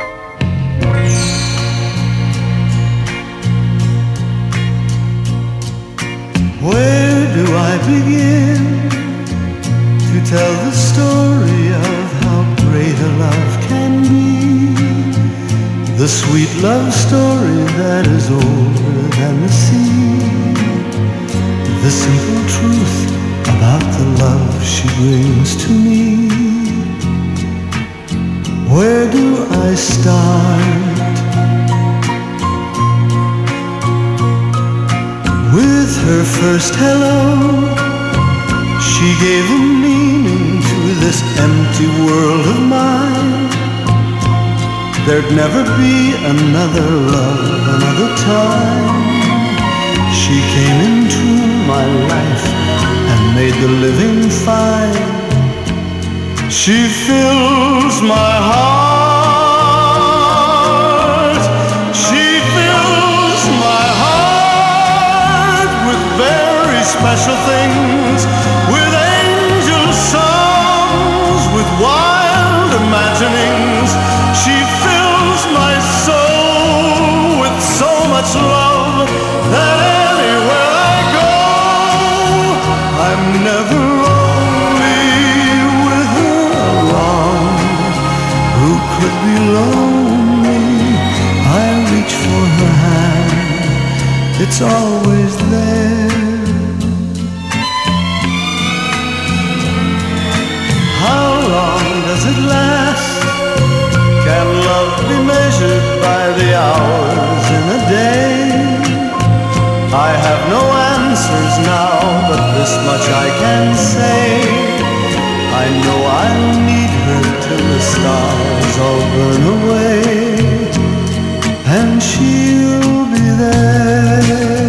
Where do I begin to tell the story of how great a love can be? The sweet love story that is older than the sea. The simple truth about the love she brings to me. Where do I start? With her first hello, she gave a meaning to this empty world of mine. There'd never be another love, another time. She came into my life and made the living fine. She fills my heart. She fills my heart with very special things, with angel songs, with wild imaginings. She fills my soul with so much love that anywhere I go, I'm never lonely with her along. Who could be lonely? I reach for her hand, it's always there. How long does it last? Can love be measured by the hours in a day? I have no answers now, but this much I can say. I know I'll need her till the stars all burn away, and she'll be there.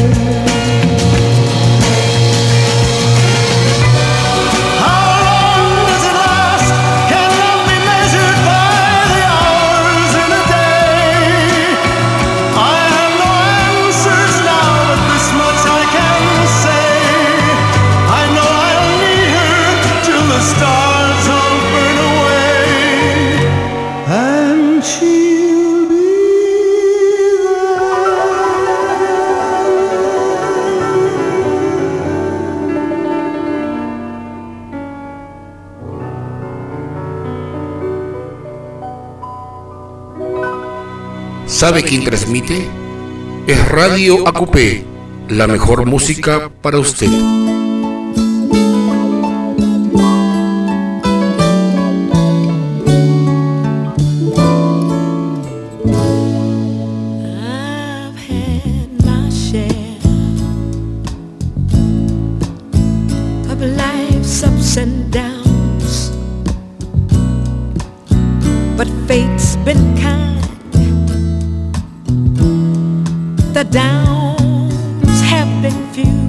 ¿Sabe quién transmite? Es Radio ACUPE, la mejor música para usted. Downs have been few.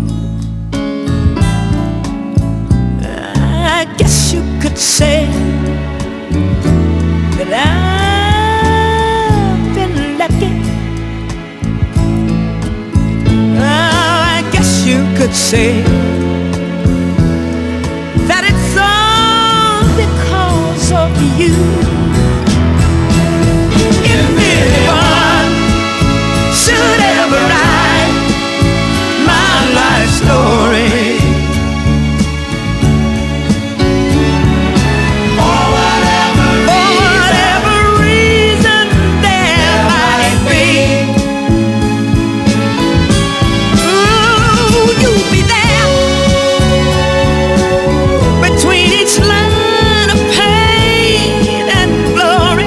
I guess you could say that I've been lucky. I guess you could say that it's all because of you. If anyone should ever write my life story, for whatever reason there might be, ooh, you'll be there between each line of pain and glory,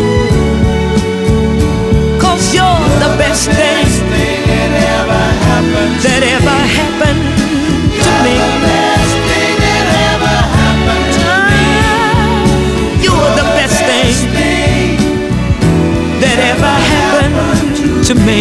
'cause you're the best thing that ever happened to me. You're the best thing that ever happened to me.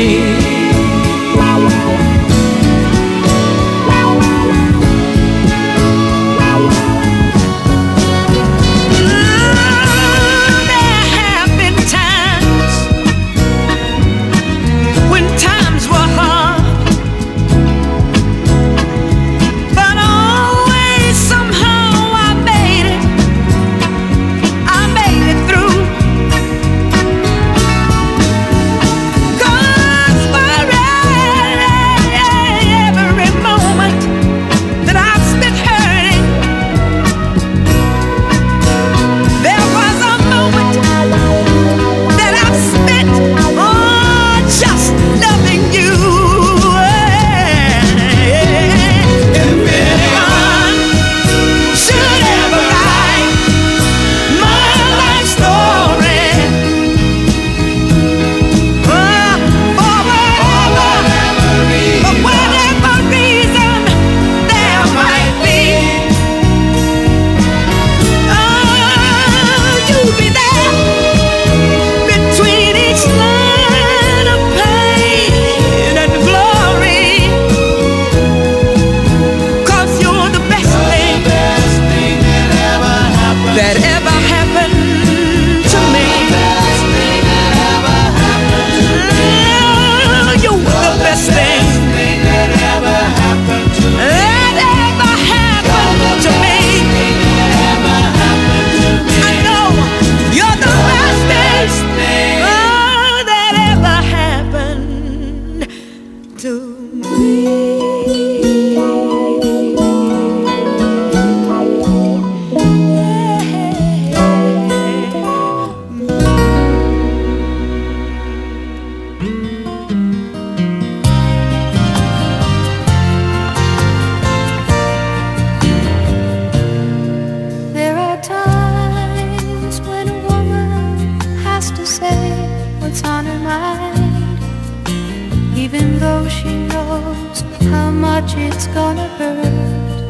what's on her mind, even though she knows how much it's gonna hurt.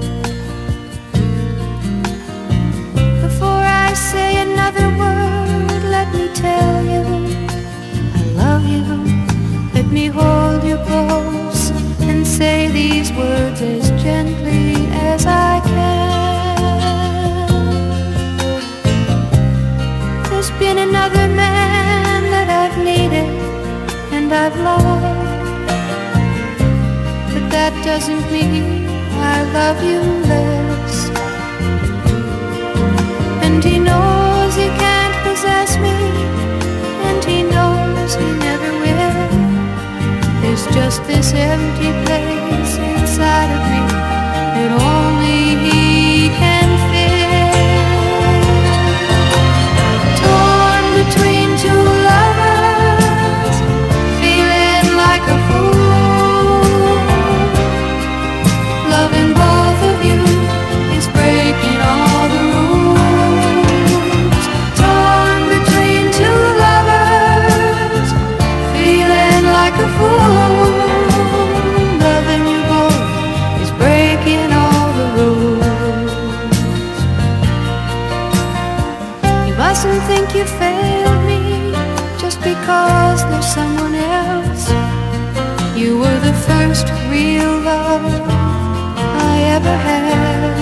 Before I say another word, let me tell you I love you. Let me hold you close and say these words as gently as I can. There's been another man that I've needed and I've loved, but that doesn't mean I love you less. And he knows he can't possess me, and he knows he never will. There's just this empty place inside of me that only he can fill. Torn between two lovers, feeling like a fool. Loving both of you is breaking all the rules. Torn between two lovers, feeling like a fool. Loving you both is breaking all the rules. You mustn't think you failed me just because there's someone else. You were the first real love I ever had.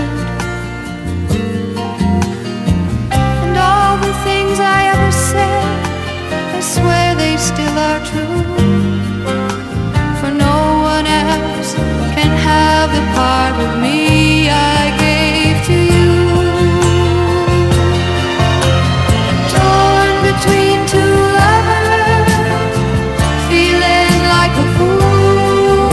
And all the things I ever said, I swear they still are true. For no one else can have the part of me I gave to you. Torn between two lovers, feeling like a fool.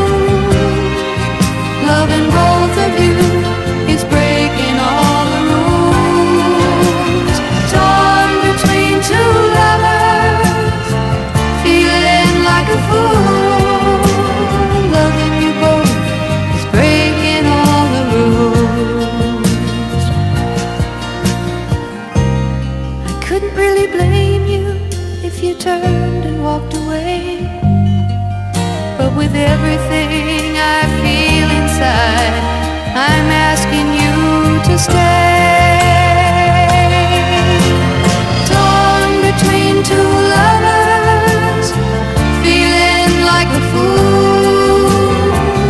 Loving both of you is breaking all the rules. Torn between two lovers, feeling like a fool. Loving you both is breaking all the rules. I couldn't really blame you if you turned and walked away, but with everything I feel inside, I'm asking you to stay. Torn between two lovers, feeling like a fool.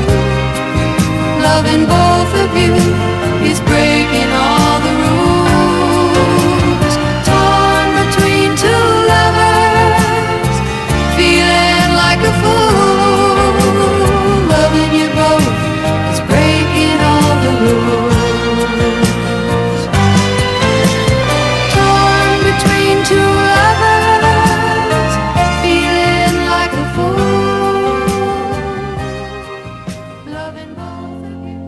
Loving both of you is breaking all the rules. Torn between two lovers, feeling like a fool. Loving you both is breaking all the rules. Torn between two lovers, feeling like a fool. Loving both of you.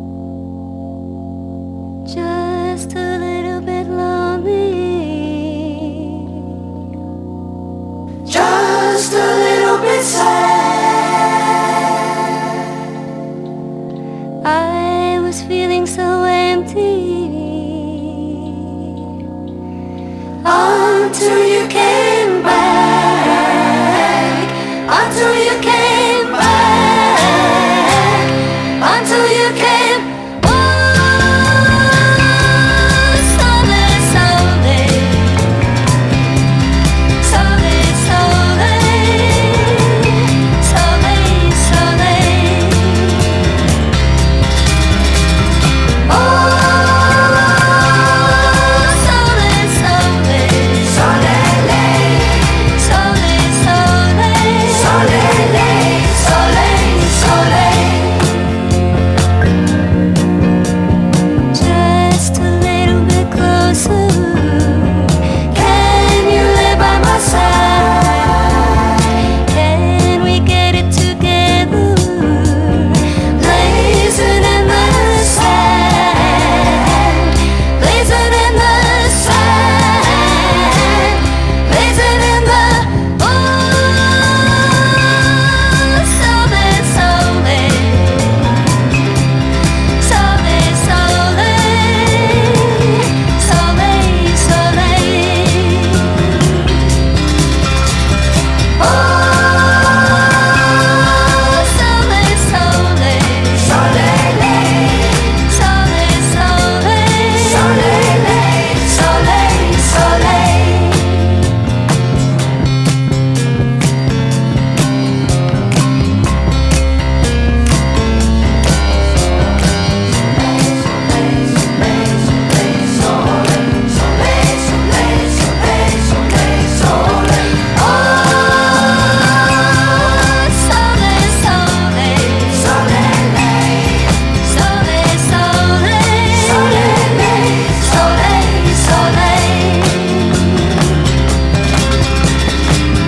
Just a little bit lonely. Just a little bit sad. I was feeling so empty until you came back. Until you came back. Until you came. Oh, someday, someday, someday, someday,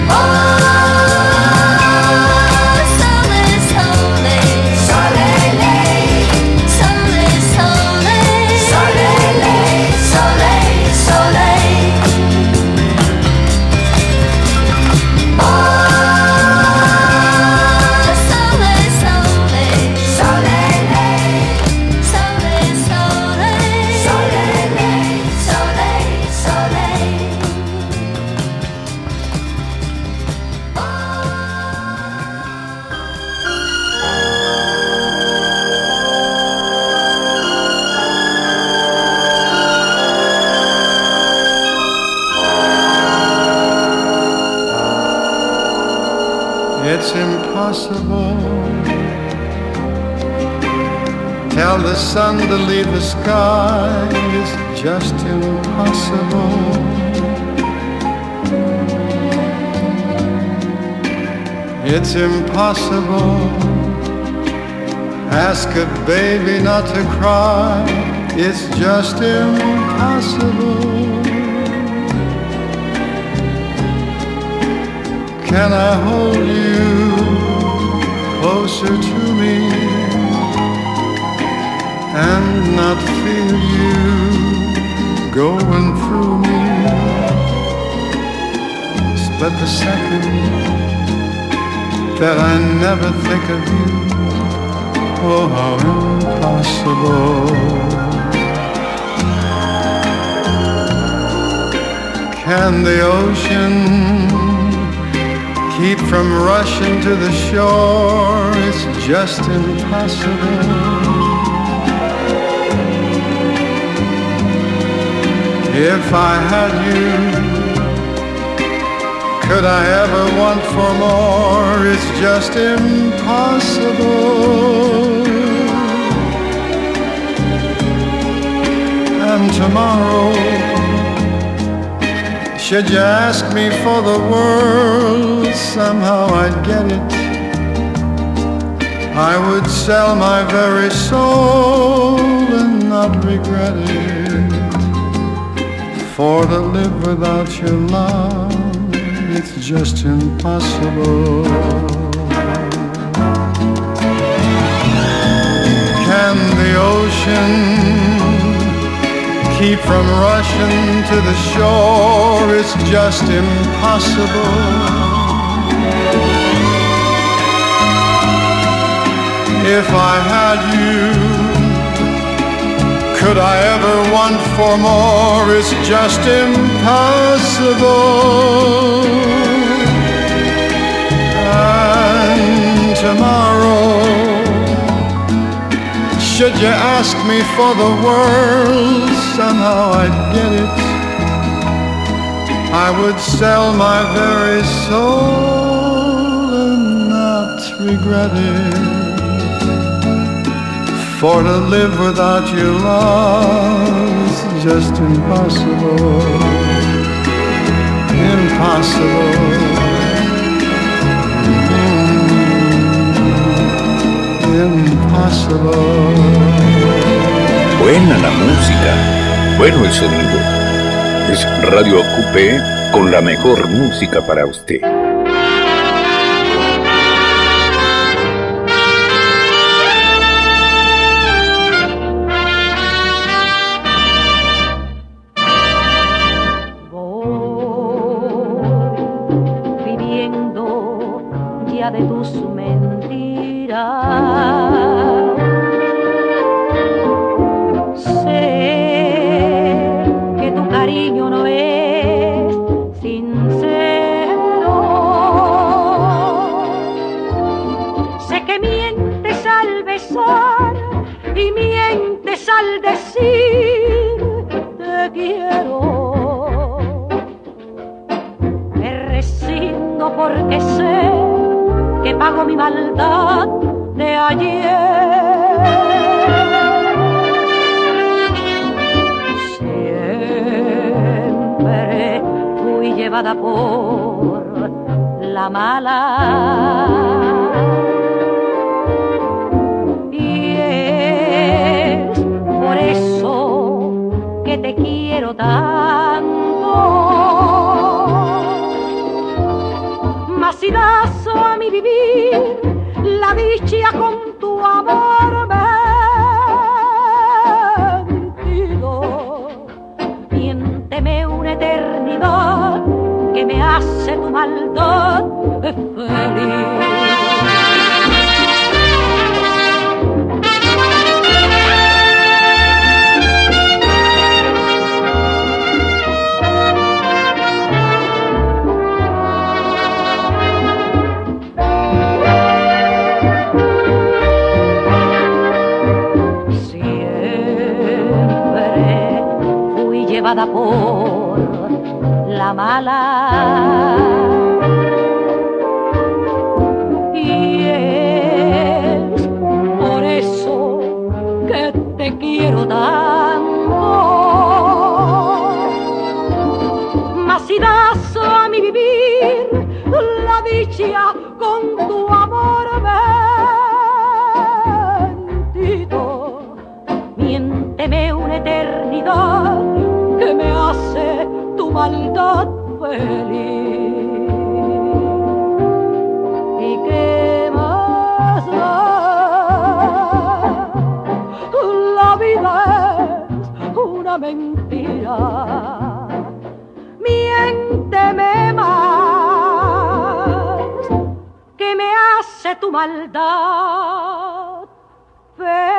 It's impossible. Tell the sun to leave the sky. It's just impossible. It's impossible. Ask a baby not to cry. It's just impossible. Can I hold you closer to me and not feel you going through me? Split the second that I never think of you. Oh, how impossible. Can the ocean keep from rushing to the shore? It's just impossible. If I had you, could I ever want for more? It's just impossible. And tomorrow, should you ask me for the world, somehow I'd get it. I would sell my very soul and not regret it. For to live without your love, it's just impossible. Can the ocean keep from rushing to the shore? It's just impossible. If I had you, could I ever want for more? It's just impossible. And tomorrow, should you ask me for the world, somehow I'd get it. I would sell my very soul and not regret it. For to live without your love is just impossible. Impossible. Impossible. Buena la música, bueno el sonido. Es Radio Ocupé con la mejor música para usted. De tus mentiras, sé que tu cariño no es sincero, sé que mientes al besar y mientes al decir te quiero. Me resigno porque sé que pago mi maldad de ayer. Siempre fui llevada por la mala y es por eso que te quiero tanto. mas si das a mi vivir la dicha con tu amor mentido, miénteme una eternidad que me hace tu maldad feliz. Por la mala y es por eso que te quiero tanto, mas si das a mi vivir la dicha con tu amor mentido, miénteme una eternidad que me hace tu maldad feliz. ¿Y qué más da? La vida es una mentira. Miénteme más, que me hace tu maldad feliz.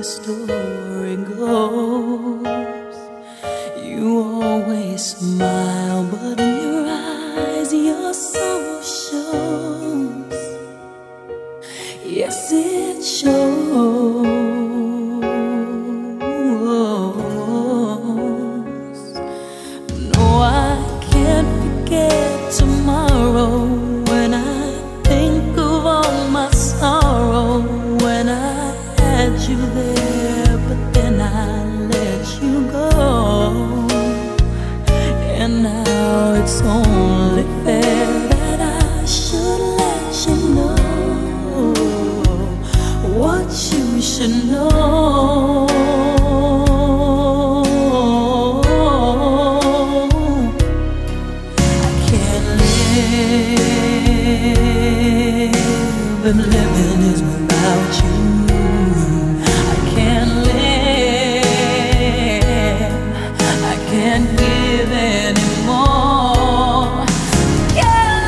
story goes. You always smile, but in your eyes your sorrow shows. Yes, it shows. No, I can't forget tomorrow when I think of all my sorrow. When I had you there, but then I let you go. And now it's only fair that I should let you know what you should know. I can't live if living is without you. I can't live, I can't give anymore. Can't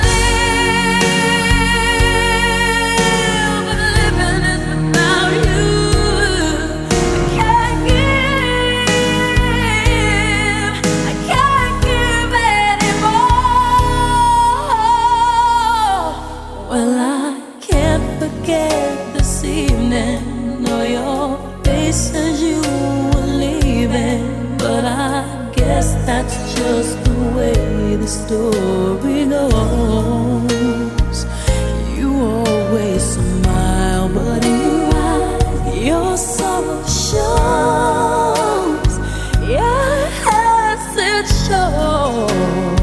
live if living is without you. I can't give, I can't give anymore. Well, I can't forget this evening, or your face as you were leaving. But I guess that's just the way the story goes. You always smile, but in your eyes your sorrow shows. Yes, it shows.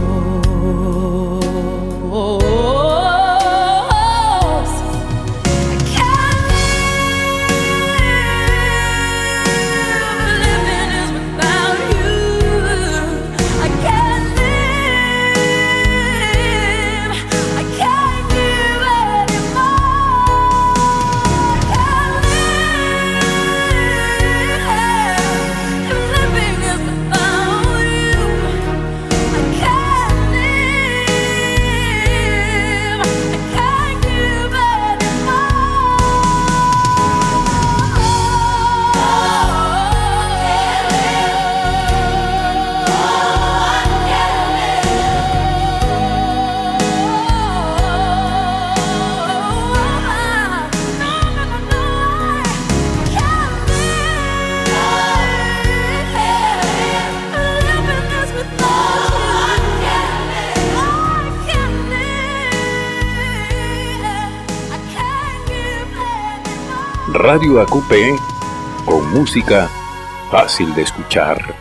Radio AQP, con música fácil de escuchar.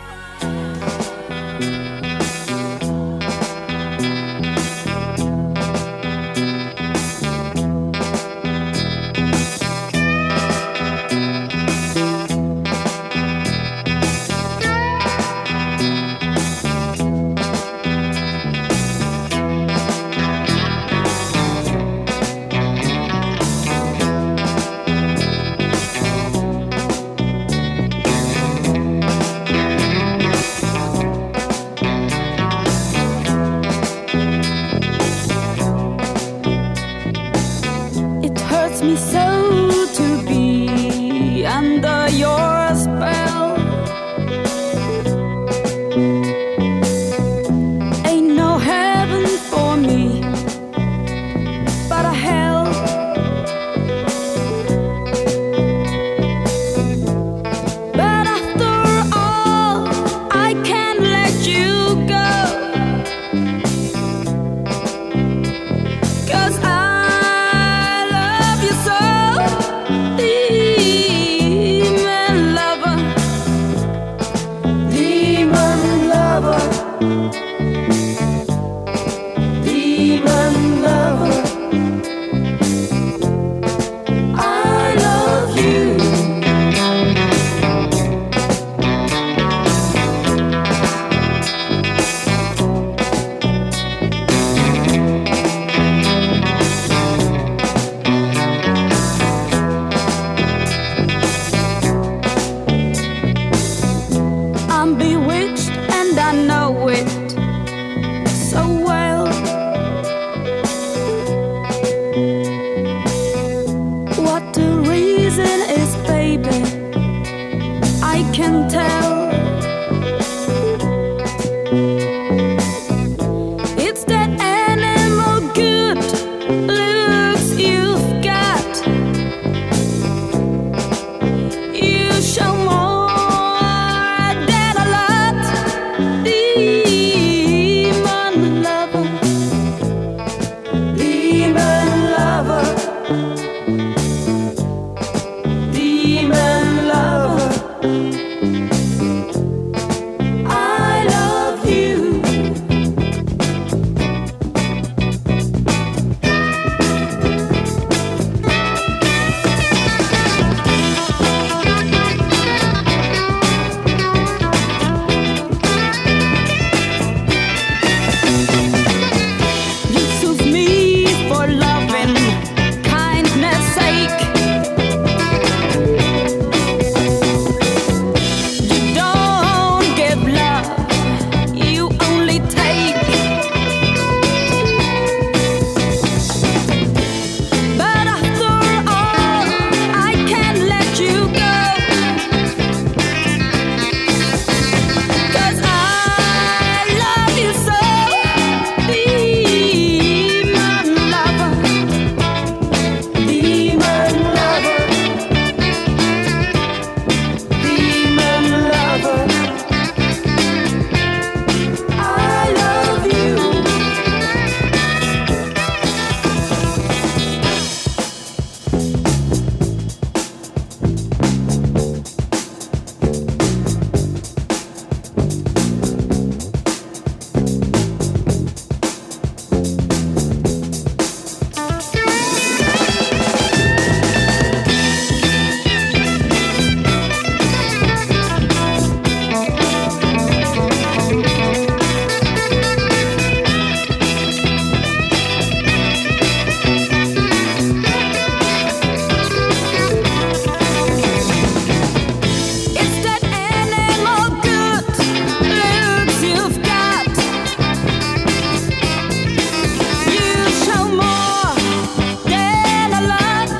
Me so to be under your spell. Ain't no heaven for me, but a hell. But after all, I can't let you go, 'cause I love you so. Even can tell. It's that animal good looks you've got. You show more than a lot, demon lover, demon lover, demon lover. I love you. You soothe me for loving kindness sake. You don't give love, you only take. But after all, I can't let you go, 'cause I love you so, demon lover, demon lover, demon lover. I love you. It's that animal good looks you've got. You show more than a lot,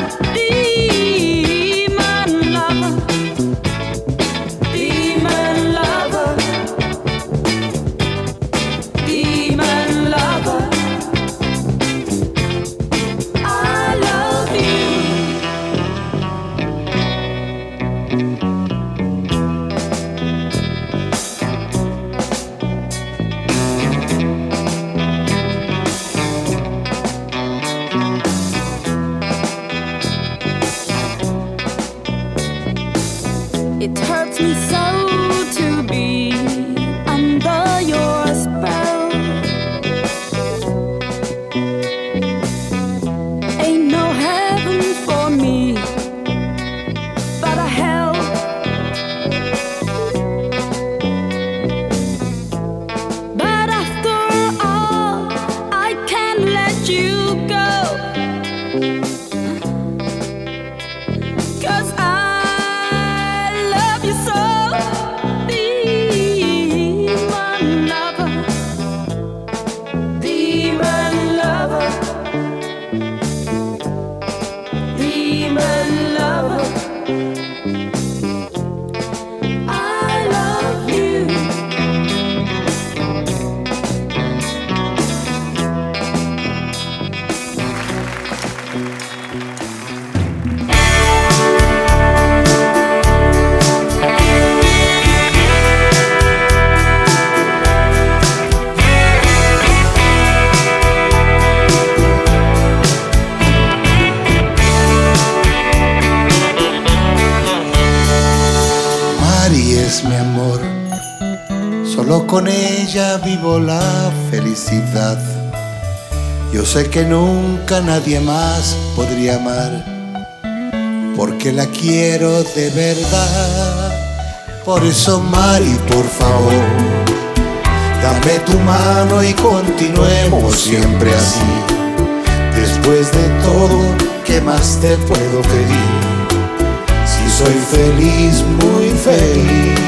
demon lover, demon lover, demon lover. I love you. It hurts me so to be under your spell. Ain't no heaven for me, but a hell. But after all, I can't let you go, 'cause I love you so, demon lover, demon lover, demon lover. I love you. Mari es mi amor, solo con ella vivo la felicidad. Yo sé que nunca nadie más podría amar, porque la quiero de verdad. Por eso, Mari, por favor, dame tu mano y continuemos siempre así. Después de todo, ¿qué más te puedo pedir? Si soy feliz, muy feliz.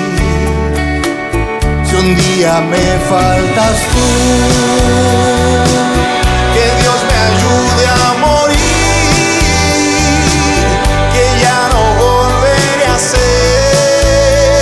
Si un día me faltas tú, que Dios me ayude a morir, que ya no volveré a ser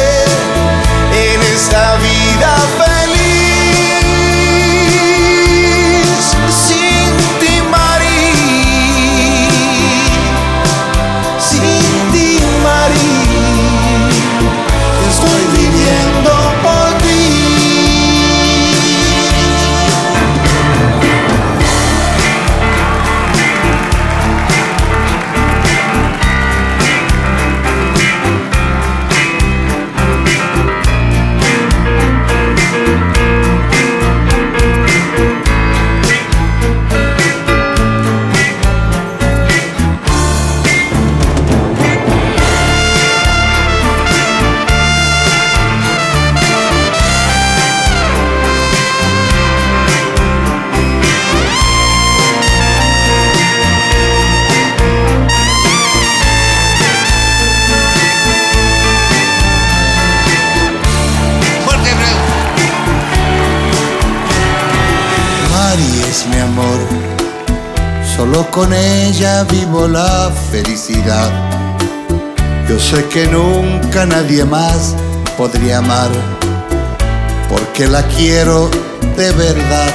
Solo con ella vivo la felicidad. Yo sé que nunca nadie más podría amar, porque la quiero de verdad.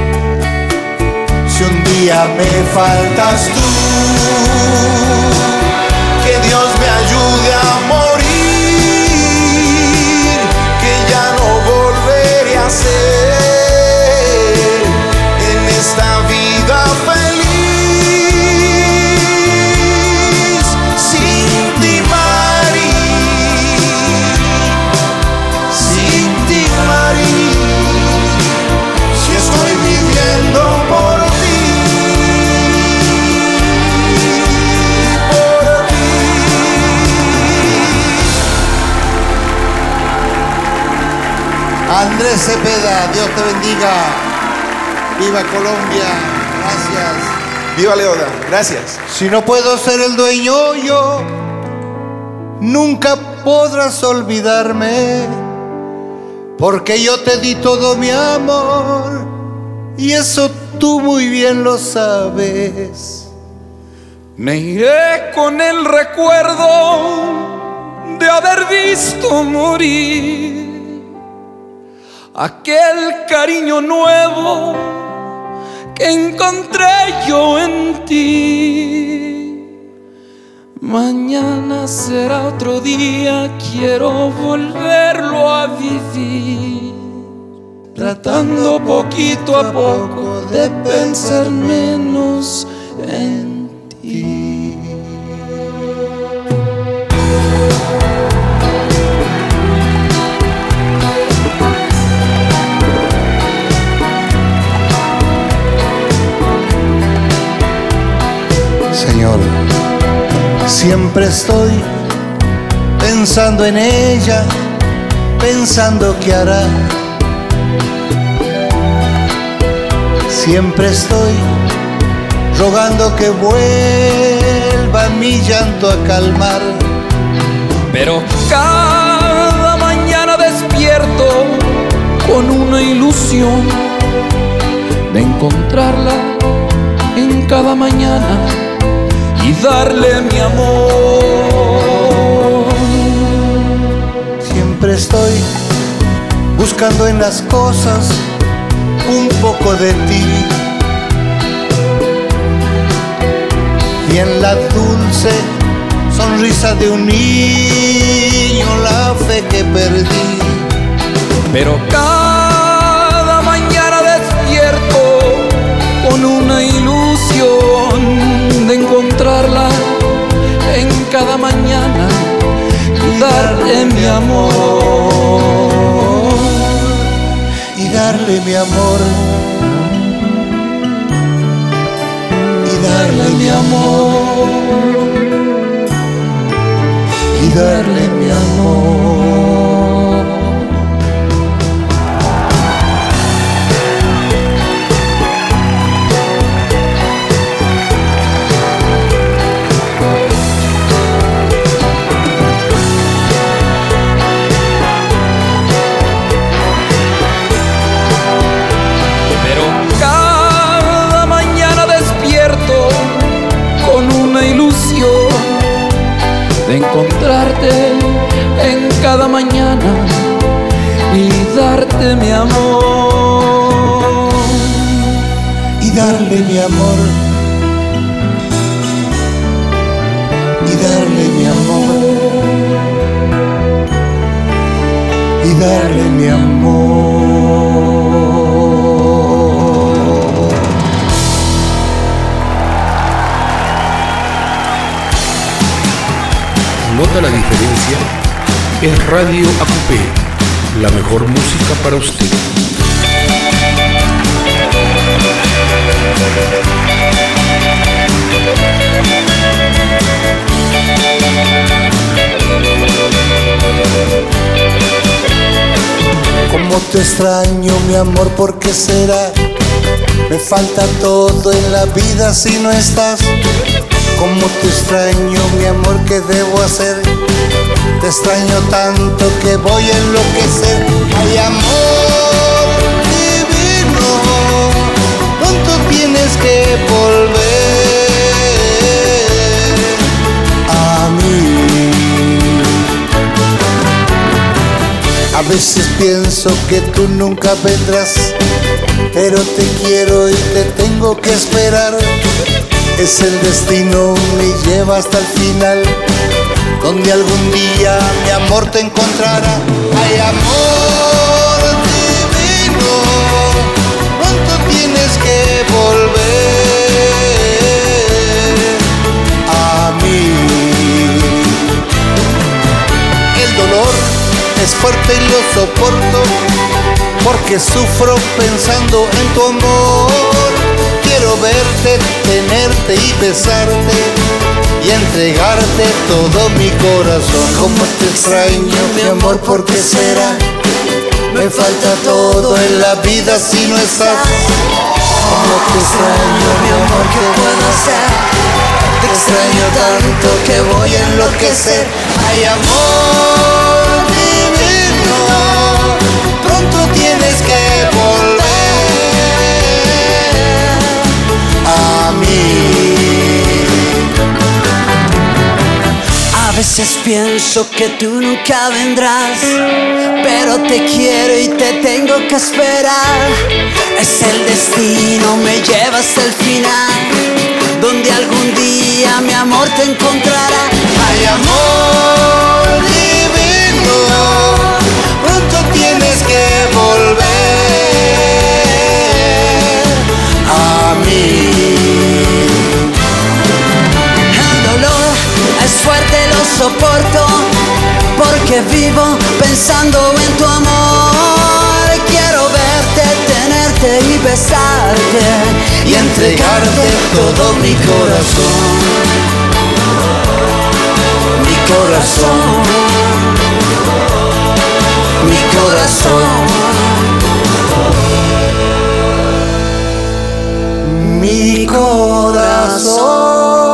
Si un día me faltas tú, que Dios me ayude a morir, que ya no volveré a ser en esta vida feliz. Sin ti, Mari, sin ti, Mari, si estoy viviendo por ti. Andrés Cepeda, Dios te bendiga. Viva Colombia, gracias. Viva Leona, gracias. Si no puedo ser el dueño yo, nunca podrás olvidarme, porque yo te di todo mi amor, y eso tú muy bien lo sabes. Me iré con el recuerdo de haber visto morir aquel cariño nuevo que encontré yo en ti. Mañana será otro día, quiero volverlo a vivir, tratando poquito a poco de pensar menos en ti. Señor, siempre estoy pensando en ella, pensando qué hará. Siempre estoy rogando que vuelva mi llanto a calmar. Pero cada mañana despierto con una ilusión de encontrarla en cada mañana y darle mi amor. Siempre estoy buscando en las cosas un poco de ti, y en la dulce sonrisa de un niño la fe que perdí. Pero cada mañana despierto con una ilusión de encontrarla en cada mañana y darle mi amor. Y darle mi amor. Y darle mi amor. Y darle mi amor. De encontrarte en cada mañana y darte mi amor. Y darle mi amor. Y darle mi amor. Y darle mi amor. ¿Nota la diferencia? Es Radio AQP, la mejor música para usted. Cómo te extraño, mi amor, ¿por qué será? Me falta todo en la vida si no estás. Cómo te extraño, mi amor, ¿qué debo hacer? Te extraño tanto que voy a enloquecer. Ay, amor divino, pronto tienes que volver. veces pienso que tú nunca vendrás, pero te quiero y te tengo que esperar. Es el destino, me lleva hasta el final, donde algún día mi amor te encontrará. Ay, amor divino, pronto tienes que volver a mí. El dolor es fuerte y lo soporto, porque sufro pensando en tu amor. Quiero verte, tenerte y besarte y entregarte todo mi corazón. Como te extraño, mi amor, ¿por qué será? Me falta todo en la vida si no estás. Como te extraño, mi amor, ¿qué puedo hacer? Te extraño tanto que voy a enloquecer. Ay, amor divino, pronto tienes que volver a mí. A veces pienso que tú nunca vendrás, pero te quiero y te tengo que esperar. Es el destino, me lleva hasta el final, donde algún día mi amor te encontrará. Ay, amor divino, pronto tienes que volver a mí. El dolor es fuerte, lo soporto, porque vivo pensando en tu amor. Quiero verte, tenerte y besarte y entregarte todo mi corazón. Mi corazón, mi corazón, mi corazón.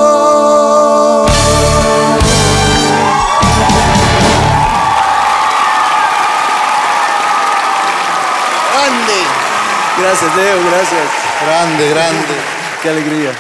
Gracias, Leo, gracias. Grande, grande. Qué alegría.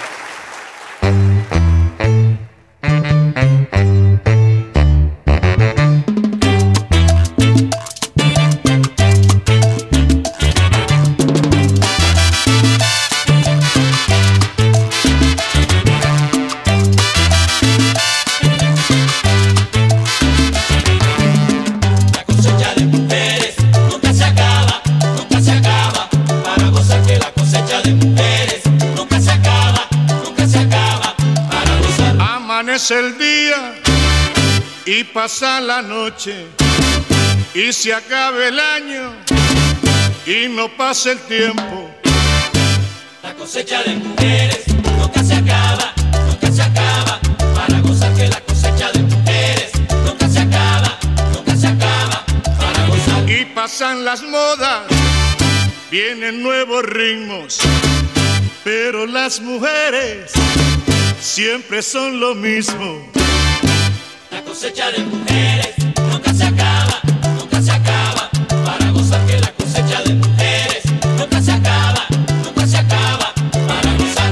El día y pasa la noche y se acaba el año y no pasa el tiempo. La cosecha de mujeres nunca se acaba, nunca se acaba. Para gozar que la cosecha de mujeres nunca se acaba, nunca se acaba. Para gozar. Y pasan las modas, vienen nuevos ritmos, pero las mujeres siempre son lo mismo. La cosecha de mujeres nunca se acaba, nunca se acaba. Para gozar que la cosecha de mujeres nunca se acaba, nunca se acaba. Para gozar.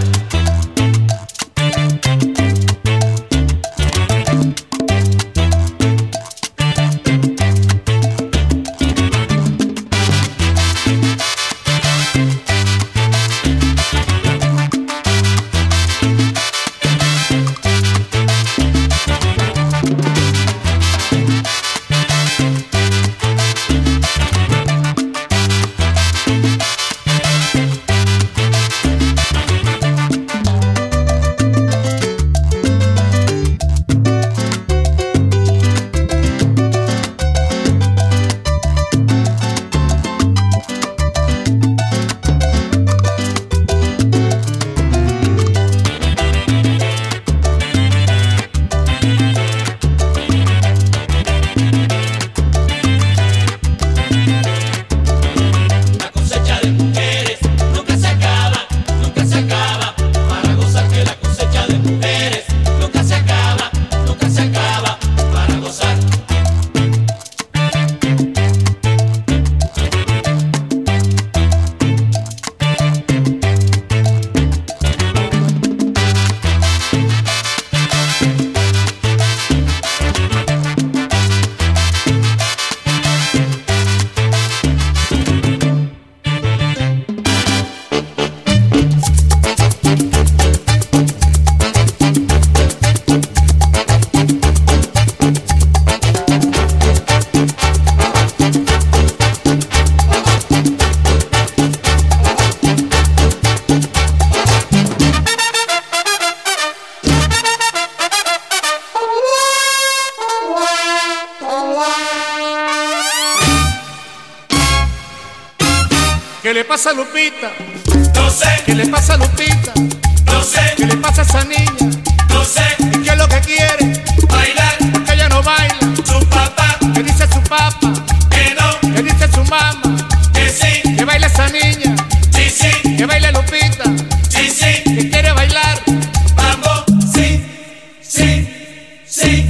¿Qué le pasa a Lupita? No sé. ¿Qué le pasa a Lupita? No sé. ¿Qué le pasa a esa niña? No sé. ¿Y qué es lo que quiere? Bailar. Porque ella no baila. Su papá. ¿Qué dice su papá? Que no. ¿Qué dice su mamá? Que sí. Que baila esa niña. Sí, sí. Que baila Lupita. Sí, sí. Que quiere bailar. Mambo. Sí. Sí. Sí.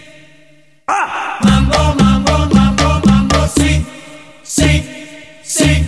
Mambo, mambo, mambo, mambo. Sí. Sí. Sí.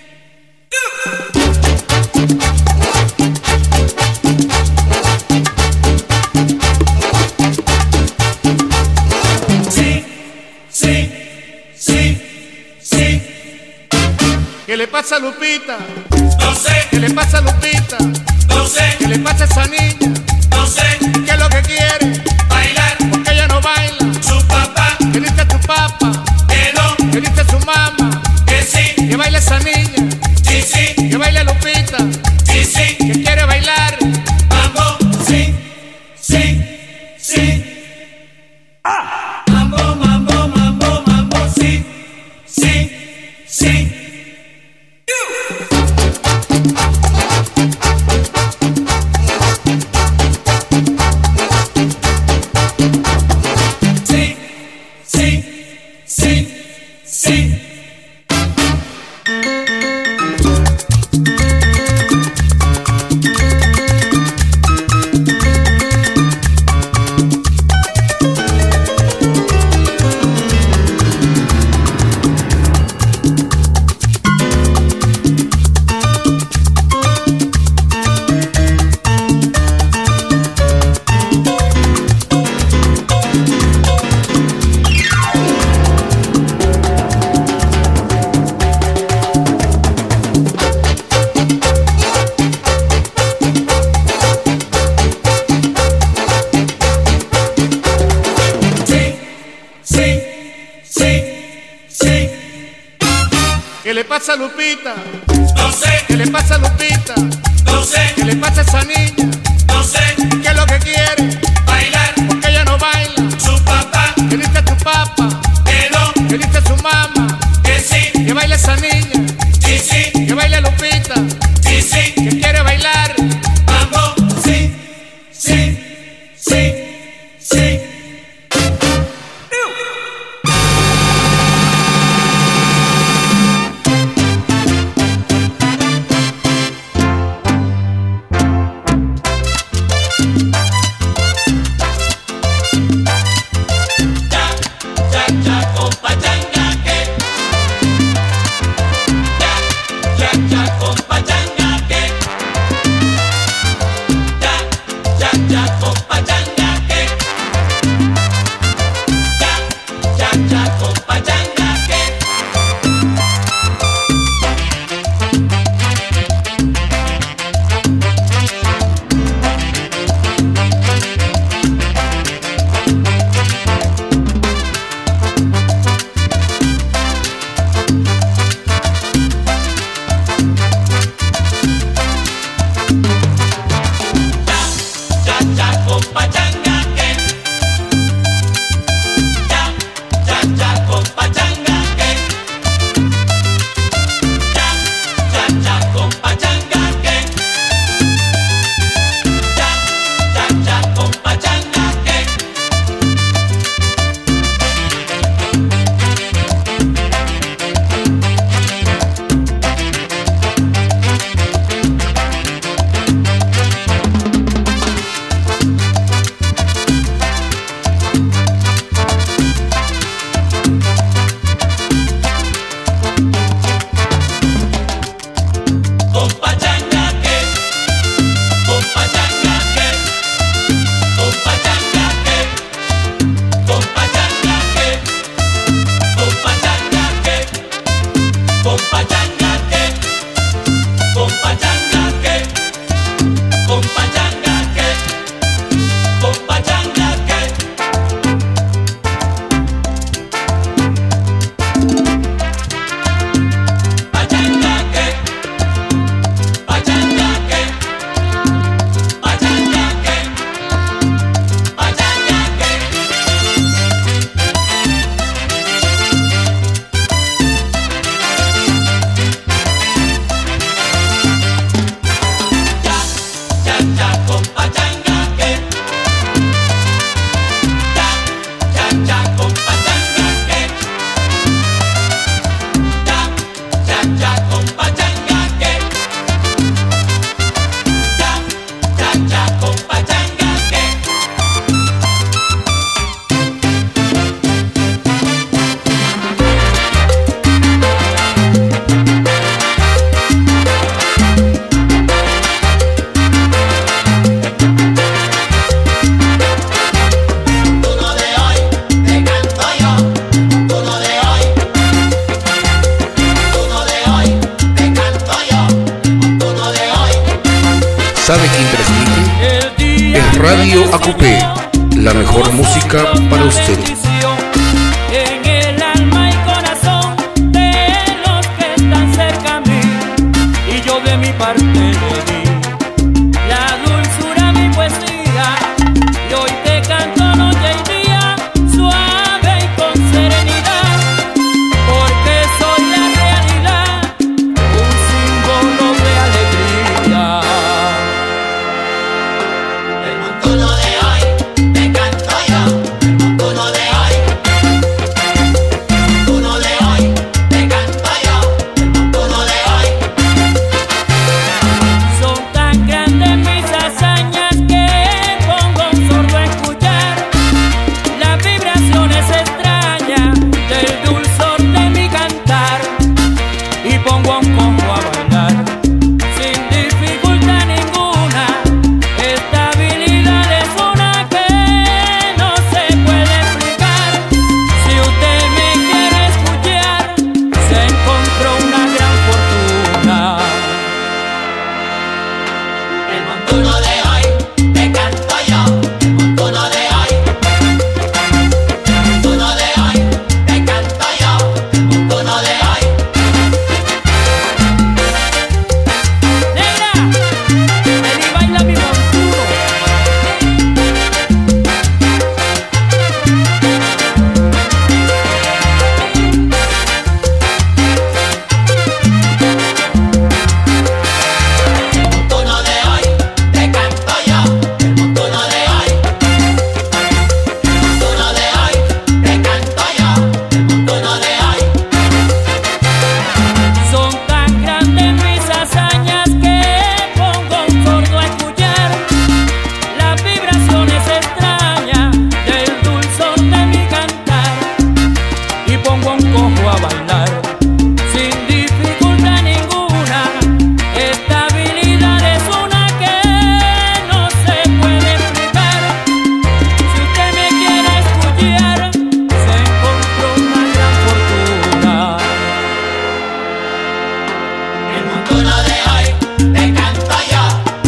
¿Qué le pasa a Lupita? No sé. ¿Qué le pasa a Lupita? No sé. ¿Qué le pasa a esa niña? No sé. ¿Qué es lo que quiere? Bailar. Porque ella no baila. Su papá. ¿Qué dice tu papá? Que no. ¿Qué dice su mamá? Que sí. Que baila esa niña. Sí, sí. Que baila Lupita. Sí, sí. Que quiere bailar. Mambo. Sí. Sí. Sí. Mambo, mambo, mambo, mambo. Sí. Sí. Sí. ¿Qué le pasa a Lupita? No sé. ¿Qué le pasa a Lupita? No sé. ¿Qué le pasa a esa niña? No sé. ¿Qué es lo que quiere? Bailar. Porque ella no baila. Su papá. ¿Qué dice tu papá? Que no. ¿Qué dice su mamá? Que sí. Que baila esa niña. Sí, sí. Que baila Lupita. Sí, sí. Que quiere bailar. Mambo. Sí. Sí. Sí. Sí. Cha-cha, compa, Acupé, la mejor música para usted. En el alma y corazón de los que están cerca a mí, y yo de mi parte le di la dulzura, mi poesía, y hoy te canto noche y día, suave y con serenidad, porque soy la realidad, un símbolo de alegría. El montuno de hoy te canto yo, el montuno de hoy. El montuno de hoy te canto yo, el montuno de hoy. Son tan grandes mis hazañas que pongo un sordo a escuchar las vibraciones extrañas del dulzor de mi cantar, y pongo a un cojo a bailar sin dificultad ninguna. Esta habilidad es una que no se puede explicar. Si usted me quiere escuchar, se encontró una gran fortuna. El montuno de hoy te canto yo, el montuno de hoy. El montuno de hoy te canto yo, el montuno de hoy. Negra, ven y baila mi montuno. El montuno de hoy te canto yo, el montuno de hoy. El montuno de hoy te canto yo, el montuno de hoy. Son tan grandes mis hazañas que pongo un sordo a escuchar las vibraciones extrañas del dulzor de mi cantar, y pongo a un cojo a bailar sin dificultad ninguna. Esta habilidad es una que no se puede explicar. Si usted me quiere escuchar, se encontró una gran fortuna. El montuno de hoy te canto yo.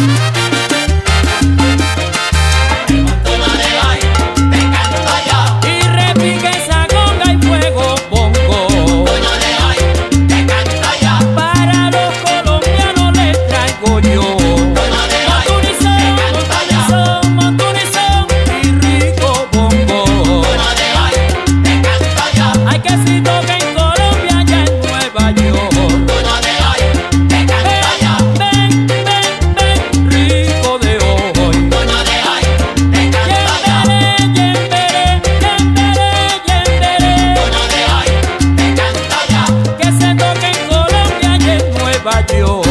El montuno de hoy te canto yo. Y repique esa conga y fuego bongo. El montuno de hoy te canto yo. Para los colombianos les traigo yo. Montuno de hoy te canto yo. Montunizón y rico bongo. Montuno de hoy te canto yo. Hay que si toca en Colombia, allá en Nueva York. Montuno de hoy te canto yo. Ven, ven, ven, rico de hoy. Montuno de hoy te canto yo. Yembere, yembere, yembere, Montuno de hoy te canto yo. que se toque en Colombia, allá en Nueva York.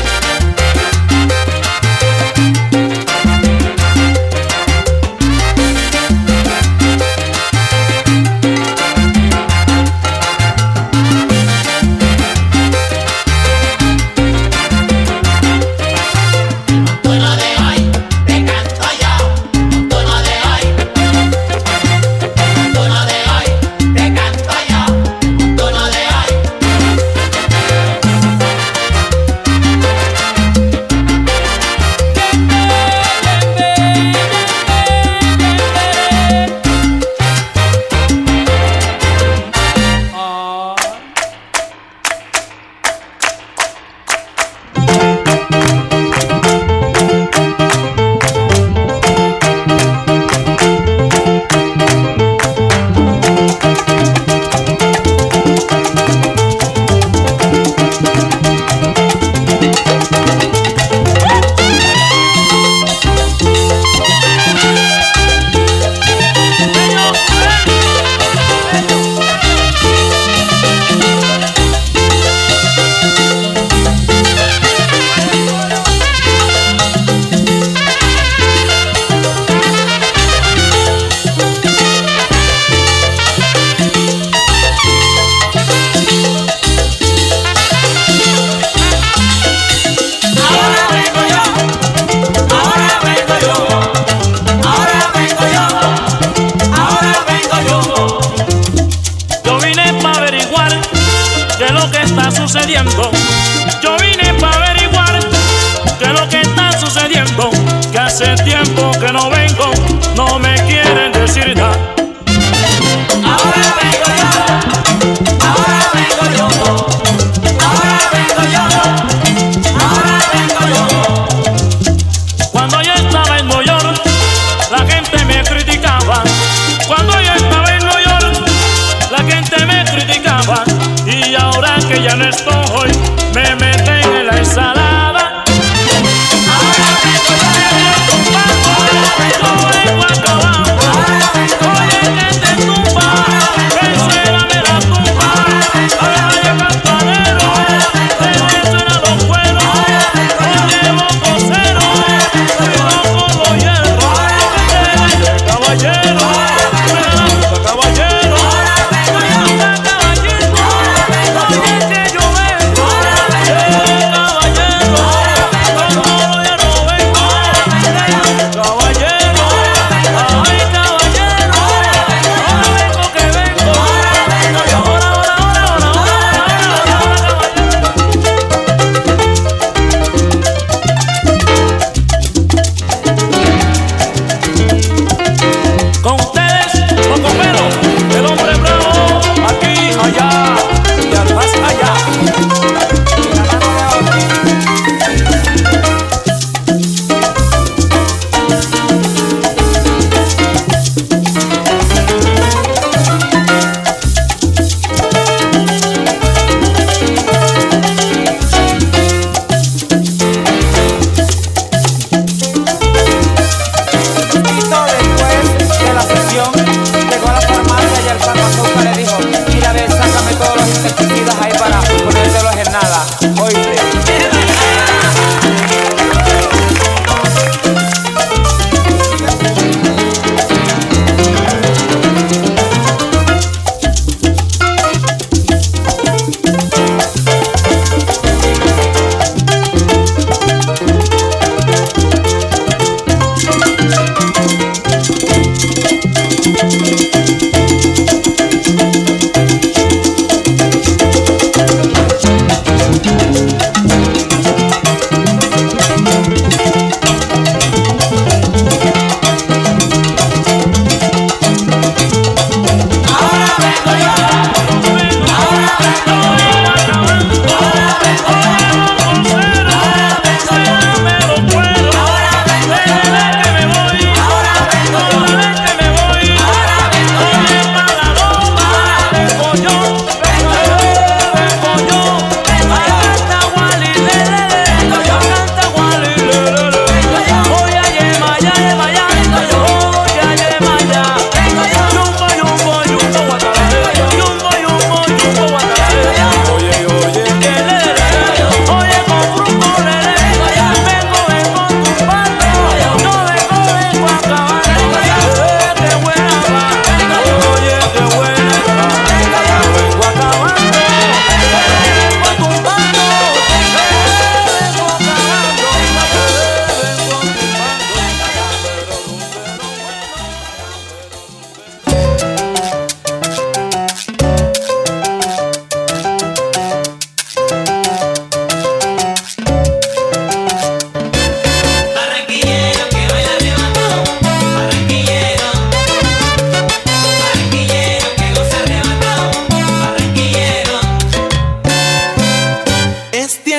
Montuno de hoy te canto yo. Montuno de hoy. Montuno de hoy te canto yo. Montuno de hoy. sucediendo. Yo vine para averiguar qué es lo que está sucediendo, que hace tiempo que no vengo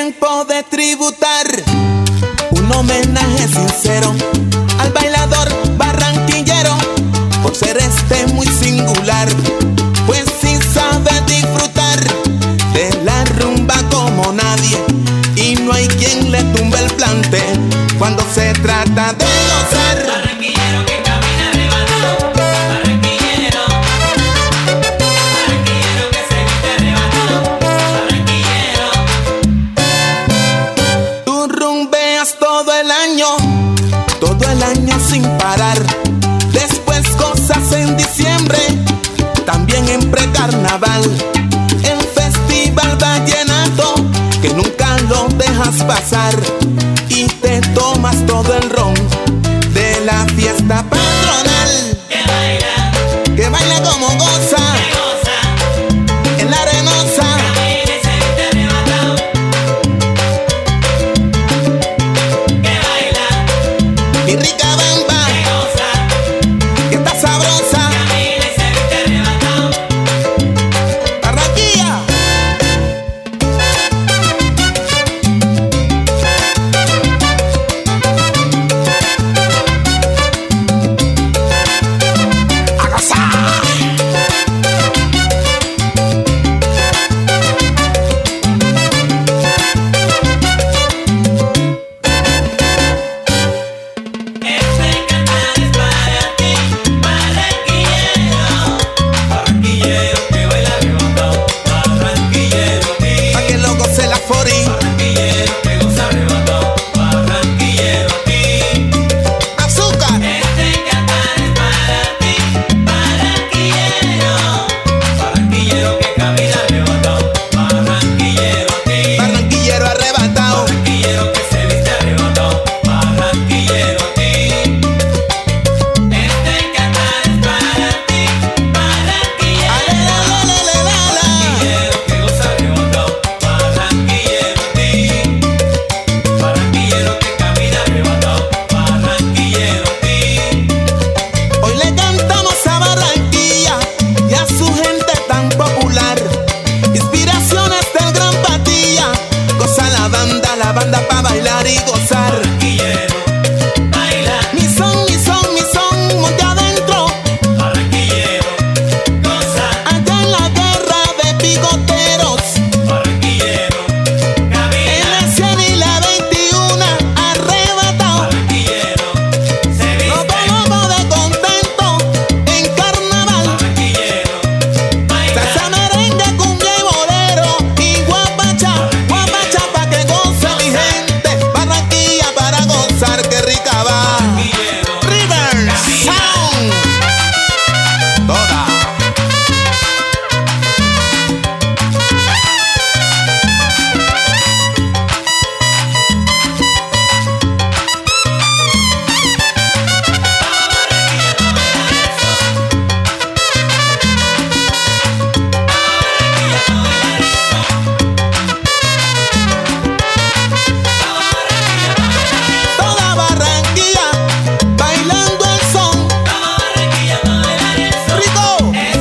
tiempo de tributar un homenaje sincero al bailador barranquillero, por ser muy singular, pues sí sabe disfrutar de la rumba como nadie, y no hay quien le tumbe el plante cuando se trata de gozar. Barranquillero que camina arrebatado, barranquillero, barranquillero que se viste arrebatado, barranquillero. Tú rumbeas todo el año sin parar. Después gozas en diciembre, también en precarnaval, el festival vallenato que nunca lo dejas pasar, y te tomas todo el ron de la fiesta patronal. Que baila como goza, en la arenosa. Mi rica bamba, que está sabrosa. Barranquilla. A gozar. Pa' que lo goce la fori. Azúcar. Barranquillero arrebatado. Hoy le cantamos a Barranquilla y a su gente tan popular. Inspiraciones del gran Patilla. Goza la banda pa' bailar y gozar. Mi son, monte adentro. Allá en la guerra de bigoteros. En la 100 y la 21 arrebatado. Loco de contento en carnaval. Salsa, merengue, cumbia y bolero y guapacha pa' que goce mi gente. Barranquilla para gozar, que rica va. River Sound. Toda. Toda Barranquilla bailando el son. Rico. Es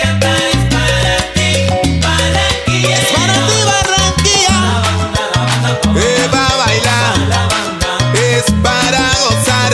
para ti, Barranquilla. Es para bailar, es para gozar.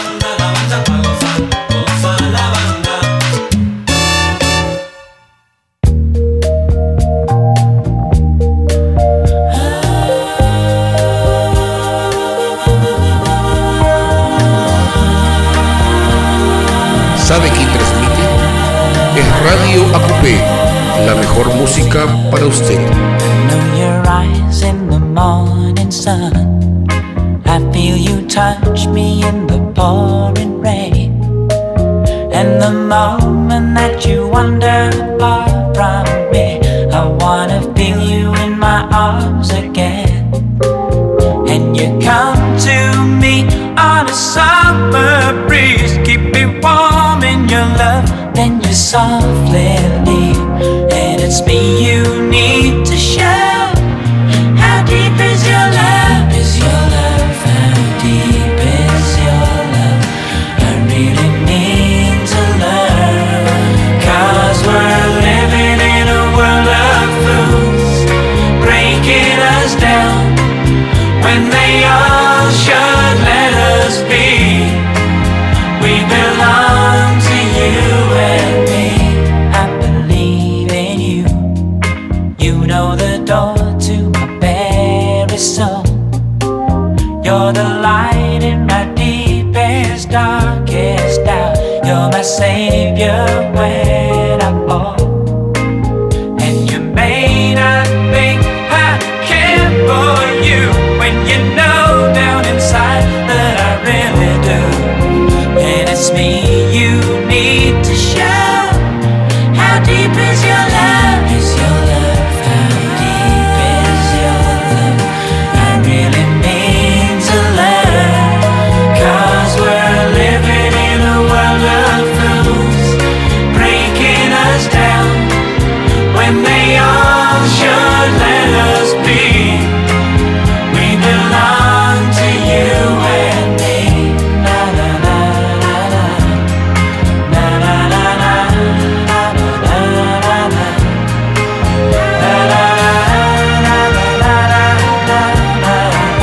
¿Sabe quién transmite? Es Radio Acupé, la mejor música para usted. Know your eyes in the morning sun. I feel you touch me in the pouring rain. And the moment that you wander far from me, I wanna feel you in my arms again. And you come to me on a summer breeze, keep me warm in your love, then you softly leave. And it's me you need to show. How deep is your love? Is your love? How deep is your love? I really need to learn. 'Cause we're living in a world of fools, breaking us down. You're the light in my deepest, darkest doubt. You're my savior when I fall. And you may not think I care for you when you know down inside that I really do. And it's me you need to show. How deep is your love? Is your love? How deep is your love? I really mean to love. 'Cause we're living in a world of fools, breaking us down when they all should let us be. We belong to you and me. Na na na na na. Na na na na na na na na. Na na na na na na na.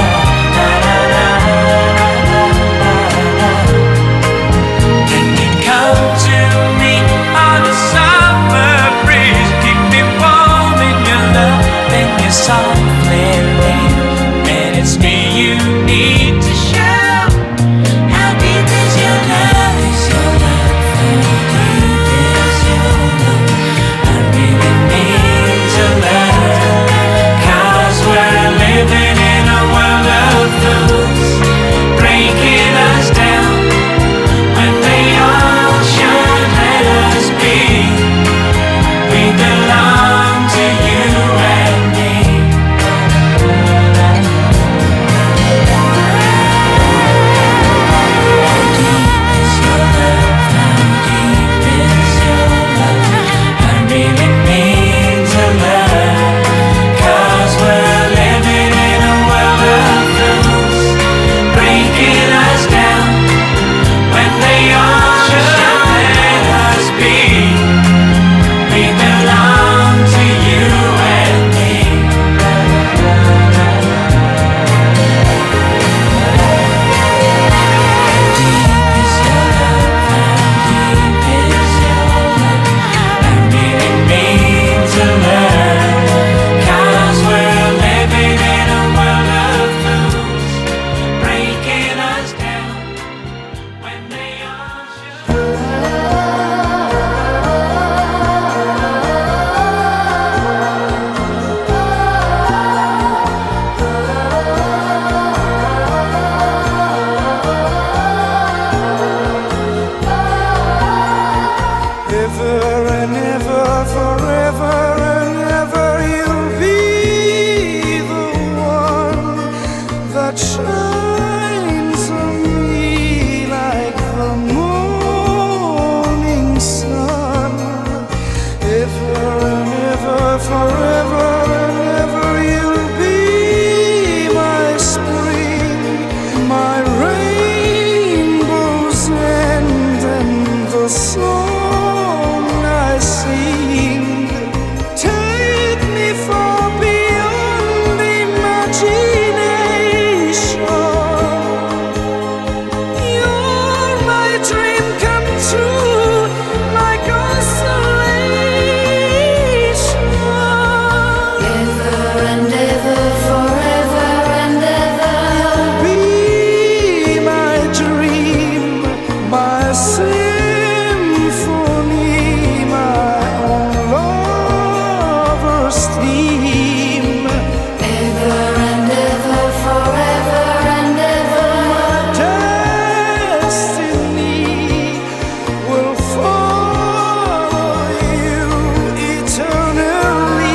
Can you come to me on a summer breeze? Keep me warm in your love and your softly lean. And it's me you need to show. How deep is your love? Is your love? How deep is your love? I really need to love. 'Cause we're living in a world of fools, breaking us down when they all should let us be. We belong to you and me. How deep is your love? How deep is your love? I really mean to love. 'Cause we're living in a world of fools, breaking us down when they all should let us be. We belong to you and me. How deep is your love? How deep is your love? I really mean to love. 'Cause we're living in a world of fools, breaking us down when they all should. Ever and ever, forever and ever, you'll be the one that shines on me like the morning sun. Ever and ever, forever and ever, you'll be my spring, my rainbow's end, and the song I sing. Take me far beyond imagination. You're my dream come true, my consolation. Ever and ever, forever and ever, You'll be my dream, my symphony, my own lover's theme. ever and ever, forever and ever. Destiny will follow you eternally.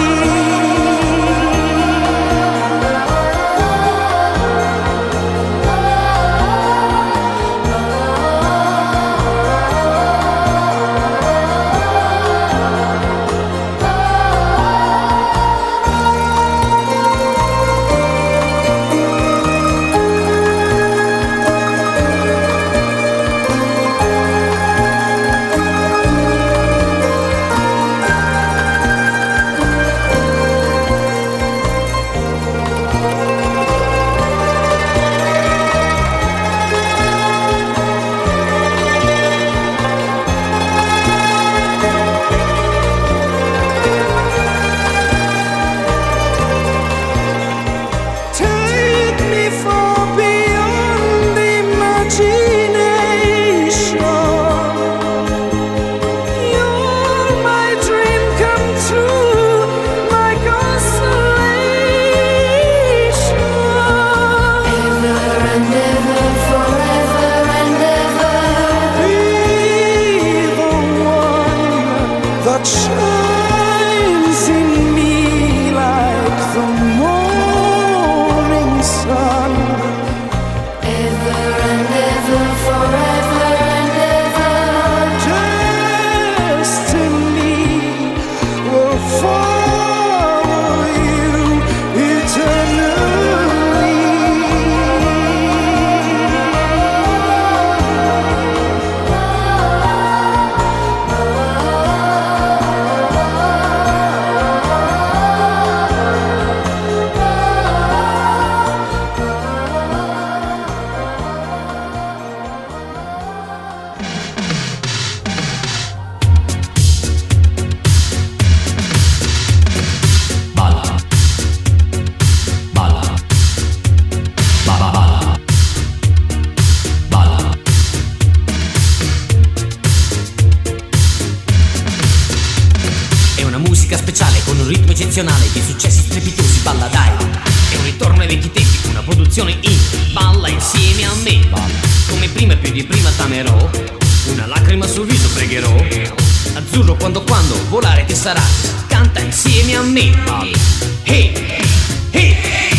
ritmo eccezionale di successi strepitosi, balla dai. È un ritorno ai vecchi tempi, una produzione in balla insieme a me. Come prima e più di prima t'amerò, una lacrima sul viso pregherò. Azzurro quando volare ti sarà, canta insieme a me. Hey, hey.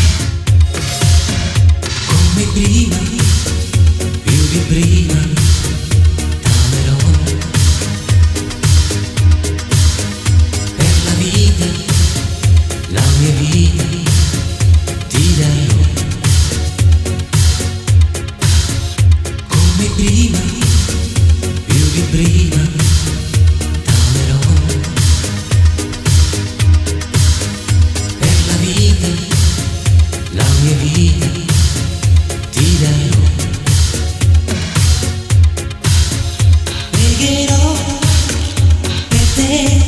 Come prima, più di prima t'amerò. Per la vita, la mia vita ti darò. Come prima, più di prima t'amerò. Per la vita, la mia vita ti darò. Pregherò per te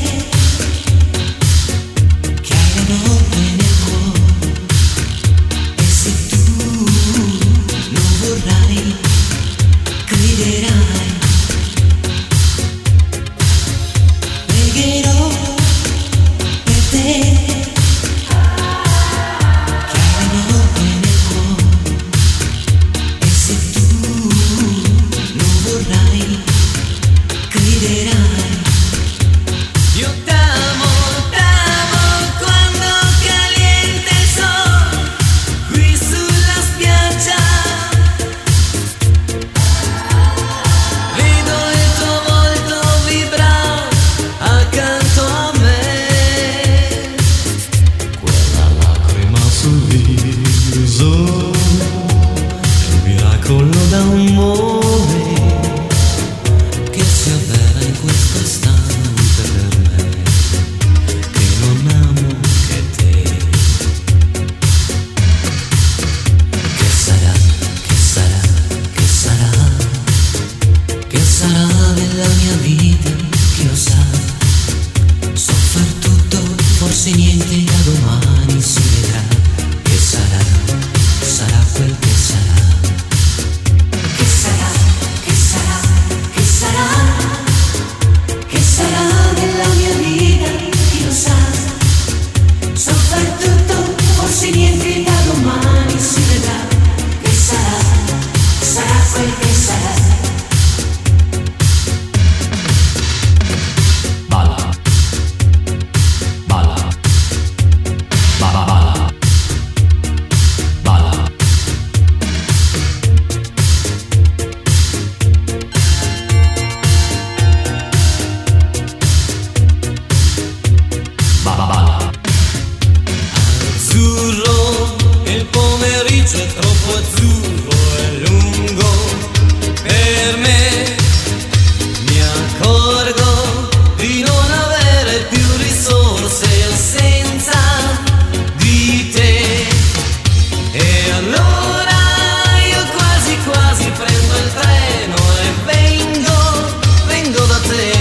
che hai la notte nel cuore, e se tu lo vorrai griderai. Pregherò per te che hai la notte nel cuore, e se tu lo vorrai griderai. Io t'amo quando calienta il sole qui sulla spiaggia. Vedo il tuo volto vibrare accanto a me. Quella lacrima sul viso è un miracolo d'amore Che si avvera in questo istante per me, che non amo che te. Che sarà, che sarà, che sarà, che sarà della mia vita, chi lo sa. So far tutto, forse niente, da domani si vedrà. Che sarà, sarà quel che sarà. Che sarà, che sarà, che sarà, che sarà della mia vita, chi lo sa. So far tutto, forse niente, da domani si vedrà. Che sarà, sarà quel che sarà. Balla, balla, balla, balla, balla. Balla, balla. Azzurro, il pomeriggio è troppo azzurro e lungo per me. Mi accorgo di non avere più risorse senza di te. E allora io quasi quasi prendo il treno e vengo da te.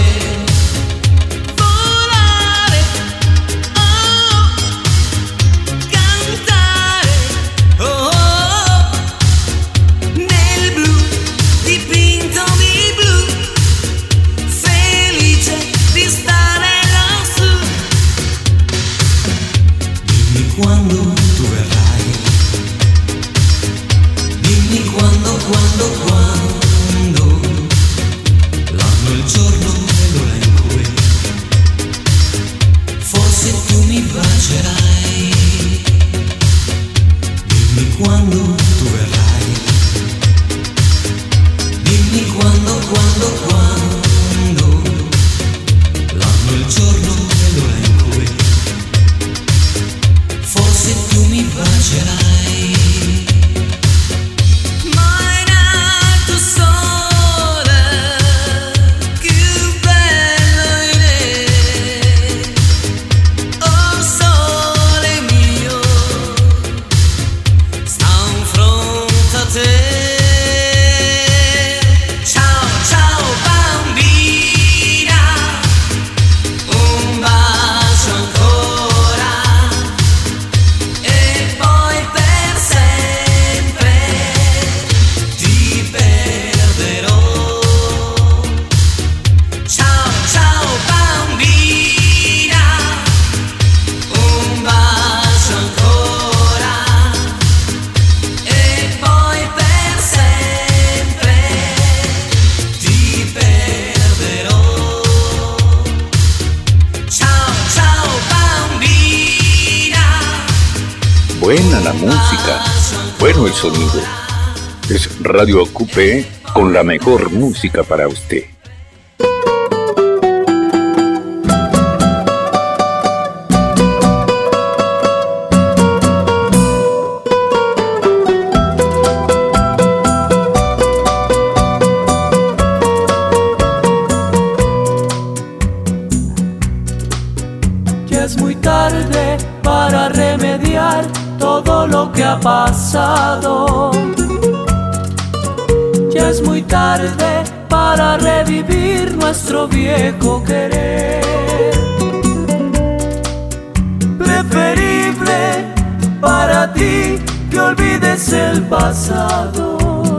Volare, oh, cantare, oh, oh, nel blu, dipinto di blu, felice di stare lassù. Dimmi quando tu verrai, dimmi quando, l'anno, il giorno e l'ora in cui forse tu mi bacerai. Dimmi quando tu verrai, dimmi quando, l'anno, il giorno e l'ora in cui forse tu mi bacerai. Ma in alto sole, più bello in te. Oh sole mio, sta in fronte a te. Ciao, ciao bambina, un Buena la música, bueno el sonido. Es Radio Coupé con la mejor música para usted. Ya es muy tarde para remediar todo lo que ha pasado. Ya es muy tarde para revivir nuestro viejo querer. Preferible para ti que olvides el pasado.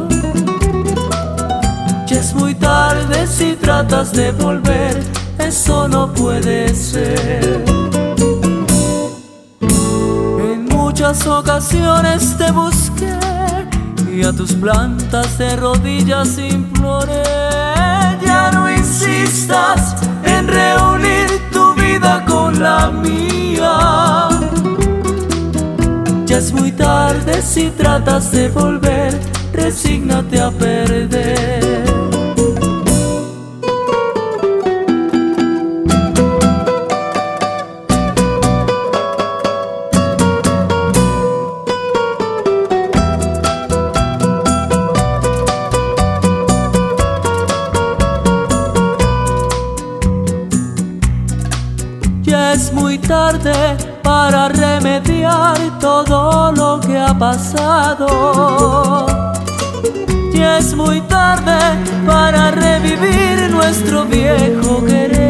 Ya es muy tarde si tratas de volver, eso no puede ser. En muchas ocasiones te busqué y a tus plantas de rodillas imploré. Ya no insistas en reunir tu vida con la mía. Ya es muy tarde si tratas de volver, resígnate a perder. Es muy tarde para remediar todo lo que ha pasado. Ya es muy tarde para revivir nuestro viejo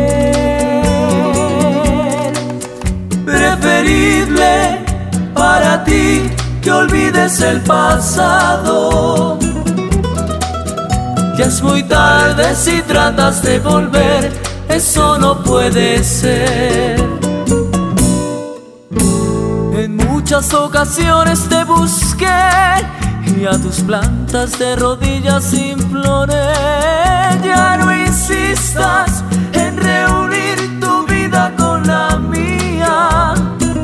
querer. Preferible para ti que olvides el pasado. Ya es muy tarde si tratas de volver, eso no puede ser. En muchas ocasiones te busqué y a tus plantas de rodillas imploré. Ya no insistas en reunir tu vida con la mía.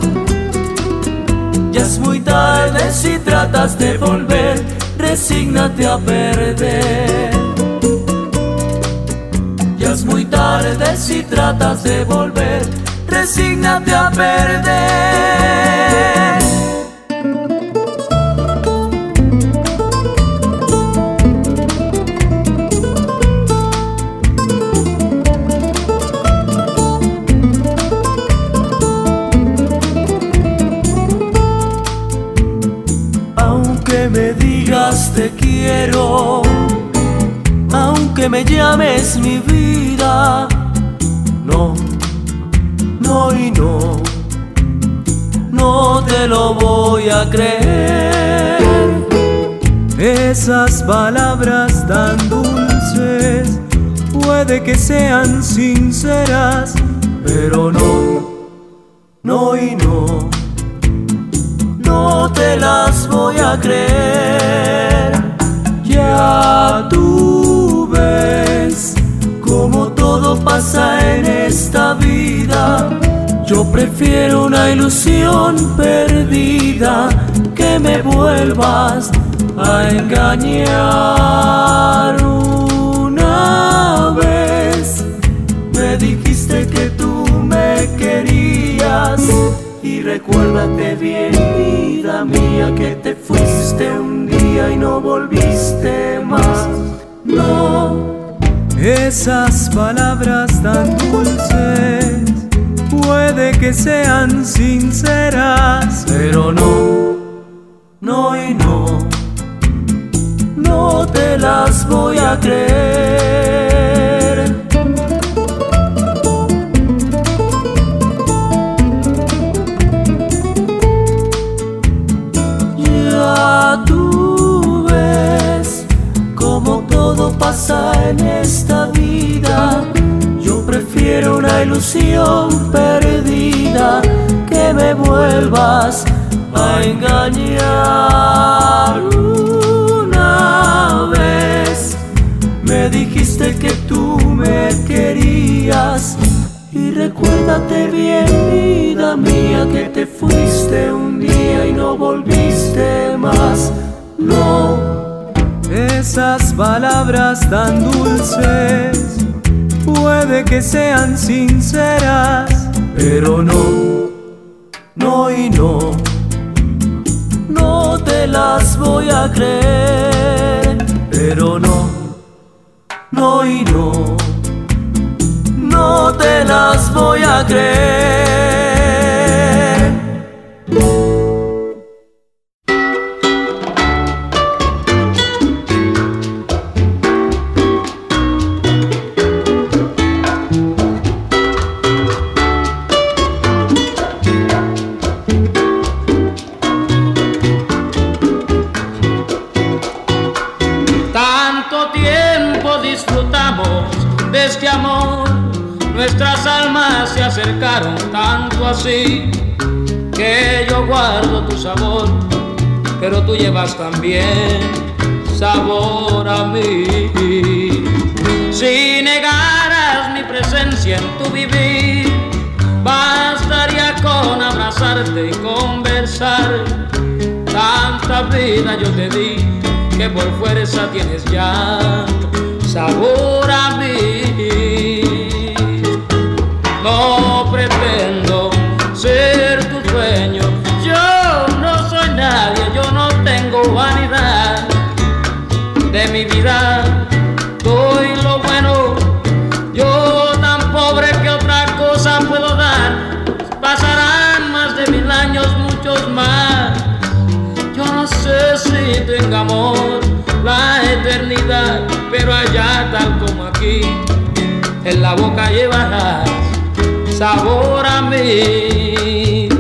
Ya es muy tarde si tratas de volver, resígnate a perder. Ya es muy tarde si tratas de volver, resígnate a perder. Aunque me digas te quiero, aunque me llames mi vida, no, no y no, no te lo voy a creer. Esas palabras tan dulces puede que sean sinceras, pero no, no y no, no te las voy a creer. Ya tú ves cómo todo pasa en esta vida. Yo prefiero una ilusión perdida que me vuelvas a engañar. Una vez me dijiste que tú me querías y recuérdate bien, vida mía, que te fuiste un día y no volviste más. No, esas palabras tan dulces puede que sean sinceras, pero no, no y no, no te las voy a creer. Ya tú ves cómo todo pasa en esta vida. Yo prefiero una ilusión perdida que me vuelvas a engañar. Una vez me dijiste que tú me querías y recuerda Acuérdate bien, vida mía, que te fuiste un día y no volviste más. No, esas palabras tan dulces puede que sean sinceras, pero no y no te las voy a creer. Pero no y no te las voy a creer. De este amor, nuestras almas se acercaron tanto así que yo guardo tu sabor, pero tú llevas también sabor a mí. Si negaras mi presencia en tu vivir, bastaría con abrazarte y conversar. Tanta vida yo te di que por fuerza tienes ya sabor a mí. No pretendo ser tu dueño, yo no soy nadie, yo no tengo vanidad. De mi vida doy lo bueno, yo tan pobre que otra cosa puedo dar. Pasarán más de 1000 años, muchos más. Yo no sé si tenga amor la eternidad, pero allá tal como aquí, en la boca llevarás sabor a mí.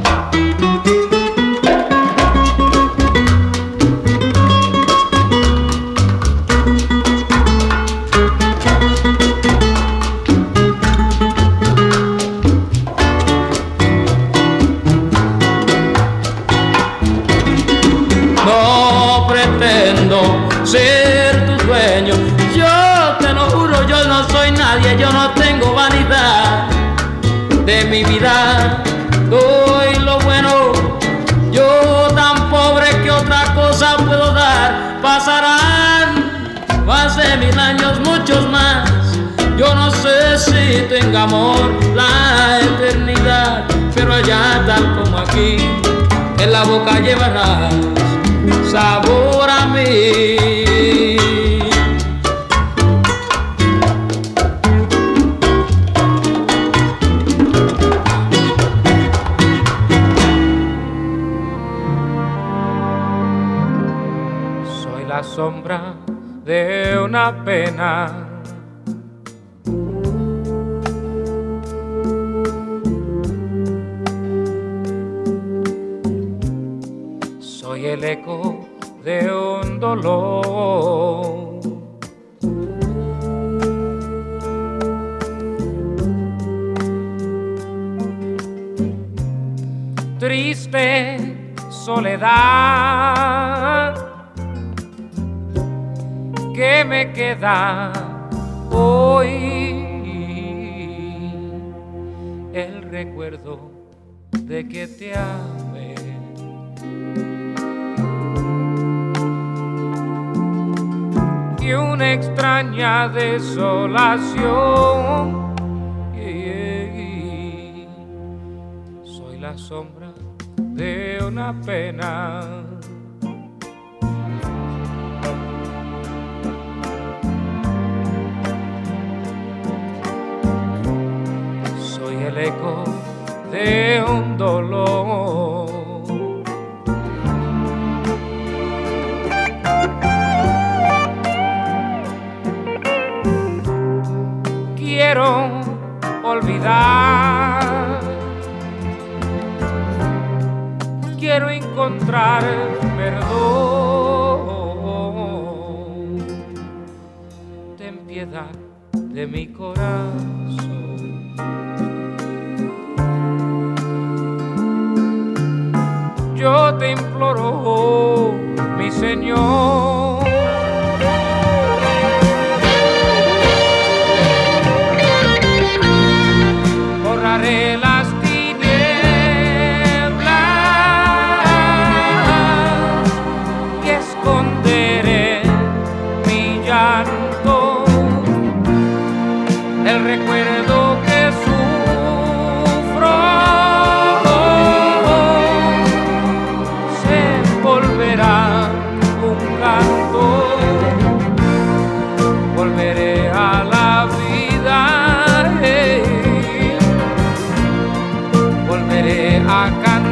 No pretendo ser tu dueño, yo te lo juro, yo no soy nadie, yo no tengo vanidad. De mi vida doy lo bueno, yo tan pobre que otra cosa puedo dar. Pasarán más de 1000 años, muchos más. Yo no sé si tenga amor la eternidad, pero allá tal como aquí, en la boca llevarás sabor a mí. Soy la sombra de una pena, soy el eco de un dolor. Triste soledad que me queda hoy, el recuerdo de que te amé. Y una extraña desolación. Soy la sombra de una pena. Soy el eco de un dolor. Quiero olvidar, quiero encontrar perdón. Ten piedad de mi corazón. Yo te imploro, mi Señor, borraré a cantar.